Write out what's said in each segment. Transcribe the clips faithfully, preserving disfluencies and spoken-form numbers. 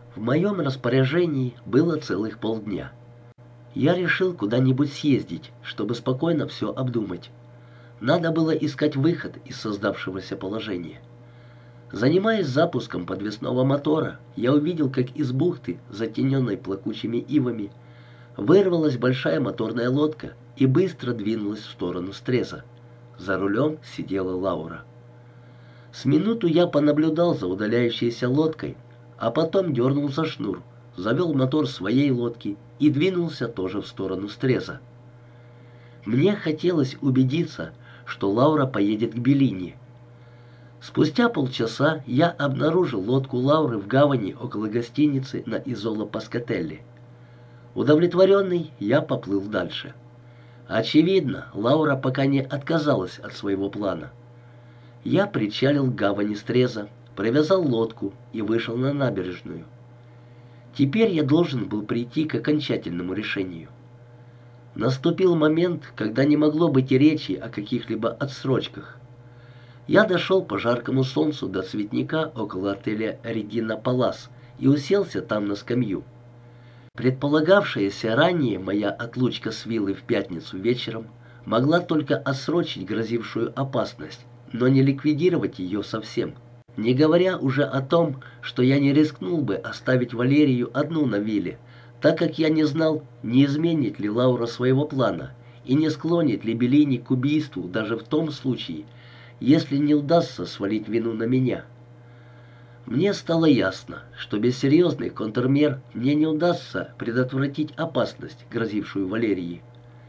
В моем распоряжении было целых полдня. Я решил куда-нибудь съездить, чтобы спокойно все обдумать. Надо было искать выход из создавшегося положения. Занимаясь запуском подвесного мотора, я увидел, как из бухты, затененной плакучими ивами, вырвалась большая моторная лодка и быстро двинулась в сторону Стреза. За рулем сидела Лаура. С минуту я понаблюдал за удаляющейся лодкой, а потом дернул за шнур, завел мотор своей лодки и двинулся тоже в сторону Стреза. Мне хотелось убедиться, что Лаура поедет к Беллини. Спустя полчаса я обнаружил лодку Лауры в гавани около гостиницы на Изоло Паскателли. Удовлетворенный, я поплыл дальше. Очевидно, Лаура пока не отказалась от своего плана. Я причалил к гавани Стреза, привязал лодку и вышел на набережную. Теперь я должен был прийти к окончательному решению. Наступил момент, когда не могло быть и речи о каких-либо отсрочках. Я дошел по жаркому солнцу до цветника около отеля «Регина Палас» и уселся там на скамью. Предполагавшаяся ранее моя отлучка с виллы в пятницу вечером могла только отсрочить грозившую опасность, но не ликвидировать ее совсем. Не говоря уже о том, что я не рискнул бы оставить Валерию одну на вилле, так как я не знал, не изменит ли Лаура своего плана и не склонит ли Беллини к убийству даже в том случае, если не удастся свалить вину на меня. Мне стало ясно, что без серьезных контрмер мне не удастся предотвратить опасность, грозившую Валерии.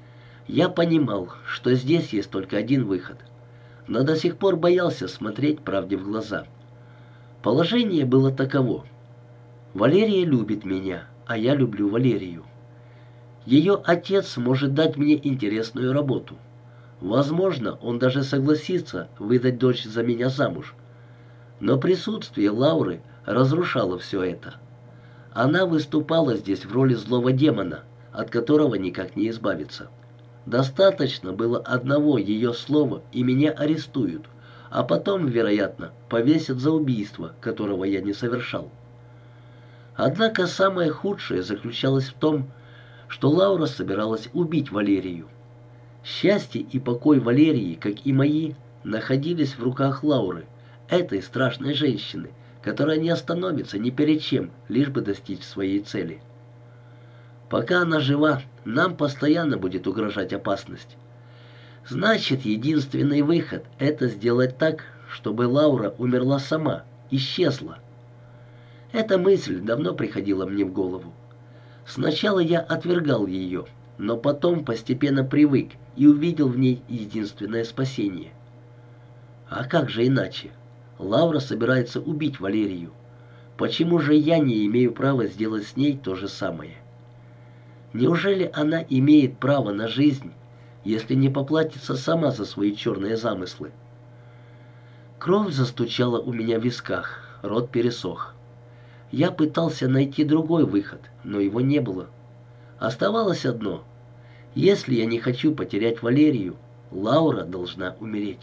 Я понимал, что здесь есть только один выход, но до сих пор боялся смотреть правде в глаза. Положение было таково. Валерия любит меня, а я люблю Валерию. Ее отец может дать мне интересную работу. Возможно, он даже согласится выдать дочь за меня замуж. Но присутствие Лауры разрушало все это. Она выступала здесь в роли злого демона, от которого никак не избавиться. Достаточно было одного ее слова, и меня арестуют, а потом, вероятно, повесят за убийство, которого я не совершал. Однако самое худшее заключалось в том, что Лаура собиралась убить Валерию. Счастье и покой Валерии, как и мои, находились в руках Лауры, этой страшной женщины, которая не остановится ни перед чем, лишь бы достичь своей цели. Пока она жива, нам постоянно будет угрожать опасность. Значит, единственный выход — это сделать так, чтобы Лаура умерла сама, исчезла. Эта мысль давно приходила мне в голову. Сначала я отвергал ее, но потом постепенно привык и увидел в ней единственное спасение. А как же иначе? Лаура собирается убить Валерию. Почему же я не имею права сделать с ней то же самое? Неужели она имеет право на жизнь, если не поплатится сама за свои черные замыслы? Кровь застучала у меня в висках, рот пересох. Я пытался найти другой выход, но его не было. Оставалось одно. Если я не хочу потерять Валерию, Лаура должна умереть.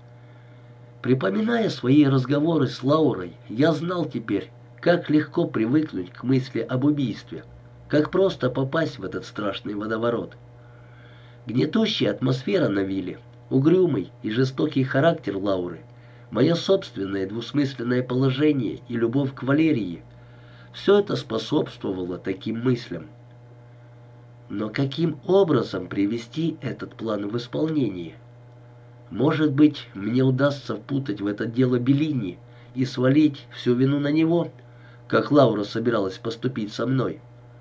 Припоминая свои разговоры с Лаурой, я знал теперь, как легко привыкнуть к мысли об убийстве, как просто попасть в этот страшный водоворот. Гнетущая атмосфера на вилле, угрюмый и жестокий характер Лауры, мое собственное двусмысленное положение и любовь к Валерии — все это способствовало таким мыслям. Но каким образом привести этот план в исполнение? Может быть, мне удастся впутать в это дело Беллини и свалить всю вину на него, как Лаура собиралась поступить со мной.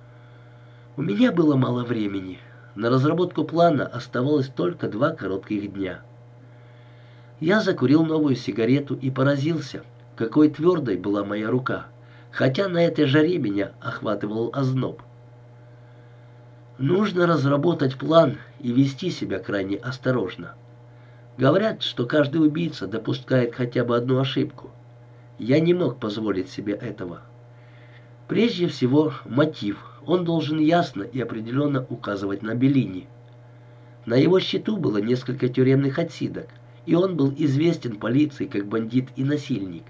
У меня было мало времени. На разработку плана оставалось только два коротких дня. Я закурил новую сигарету и поразился, какой твердой была моя рука, хотя на этой жаре меня охватывал озноб. Нужно разработать план и вести себя крайне осторожно. Говорят, что каждый убийца допускает хотя бы одну ошибку. Я не мог позволить себе этого. Прежде всего, мотив. Он должен ясно и определенно указывать на Беллини. На его счету было несколько тюремных отсидок, и он был известен полиции как бандит и насильник.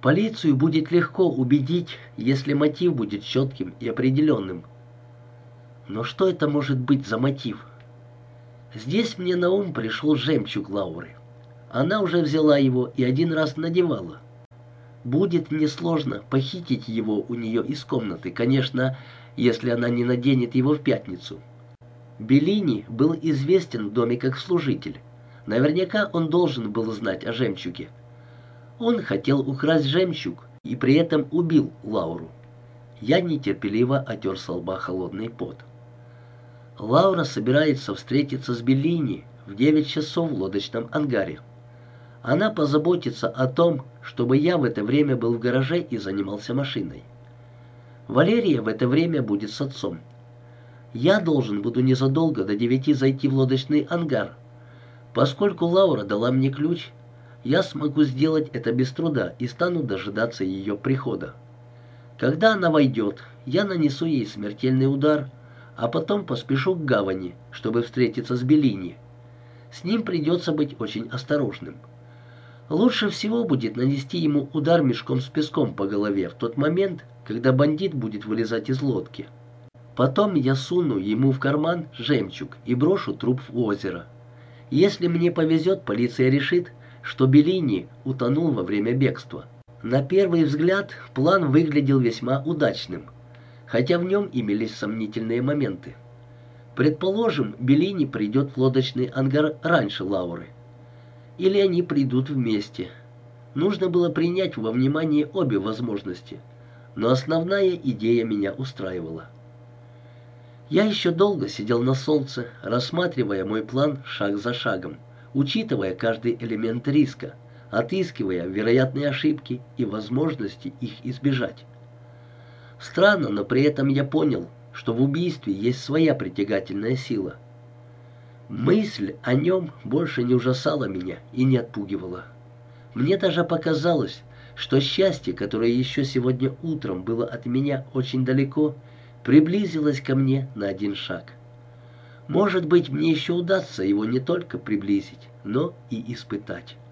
Полицию будет легко убедить, если мотив будет четким и определенным. Но что это может быть за мотив? Здесь мне на ум пришел жемчуг Лауры. Она уже взяла его и один раз надевала. Будет несложно похитить его у нее из комнаты, конечно, если она не наденет его в пятницу. Беллини был известен в доме как служитель. Наверняка он должен был знать о жемчуге. Он хотел украсть жемчуг и при этом убил Лауру. Я нетерпеливо отер со лба холодный пот. Лаура собирается встретиться с Беллини в девять часов в лодочном ангаре. Она позаботится о том, чтобы я в это время был в гараже и занимался машиной. Валерия в это время будет с отцом. Я должен буду незадолго до девяти зайти в лодочный ангар. Поскольку Лаура дала мне ключ, я смогу сделать это без труда и стану дожидаться ее прихода. Когда она войдет, я нанесу ей смертельный удар, а потом поспешу к гавани, чтобы встретиться с Беллини. С ним придется быть очень осторожным. Лучше всего будет нанести ему удар мешком с песком по голове в тот момент, когда бандит будет вылезать из лодки. Потом я суну ему в карман жемчуг и брошу труп в озеро. Если мне повезет, полиция решит, что Беллини утонул во время бегства. На первый взгляд план выглядел весьма удачным, хотя в нем имелись сомнительные моменты. Предположим, Беллини придет в лодочный ангар раньше Лауры. Или они придут вместе. Нужно было принять во внимание обе возможности, но основная идея меня устраивала. Я еще долго сидел на солнце, рассматривая мой план шаг за шагом, учитывая каждый элемент риска, отыскивая вероятные ошибки и возможности их избежать. Странно, но при этом я понял, что в убийстве есть своя притягательная сила. Мысль о нем больше не ужасала меня и не отпугивала. Мне даже показалось, что счастье, которое еще сегодня утром было от меня очень далеко, приблизилось ко мне на один шаг. Может быть, мне еще удастся его не только приблизить, но и испытать.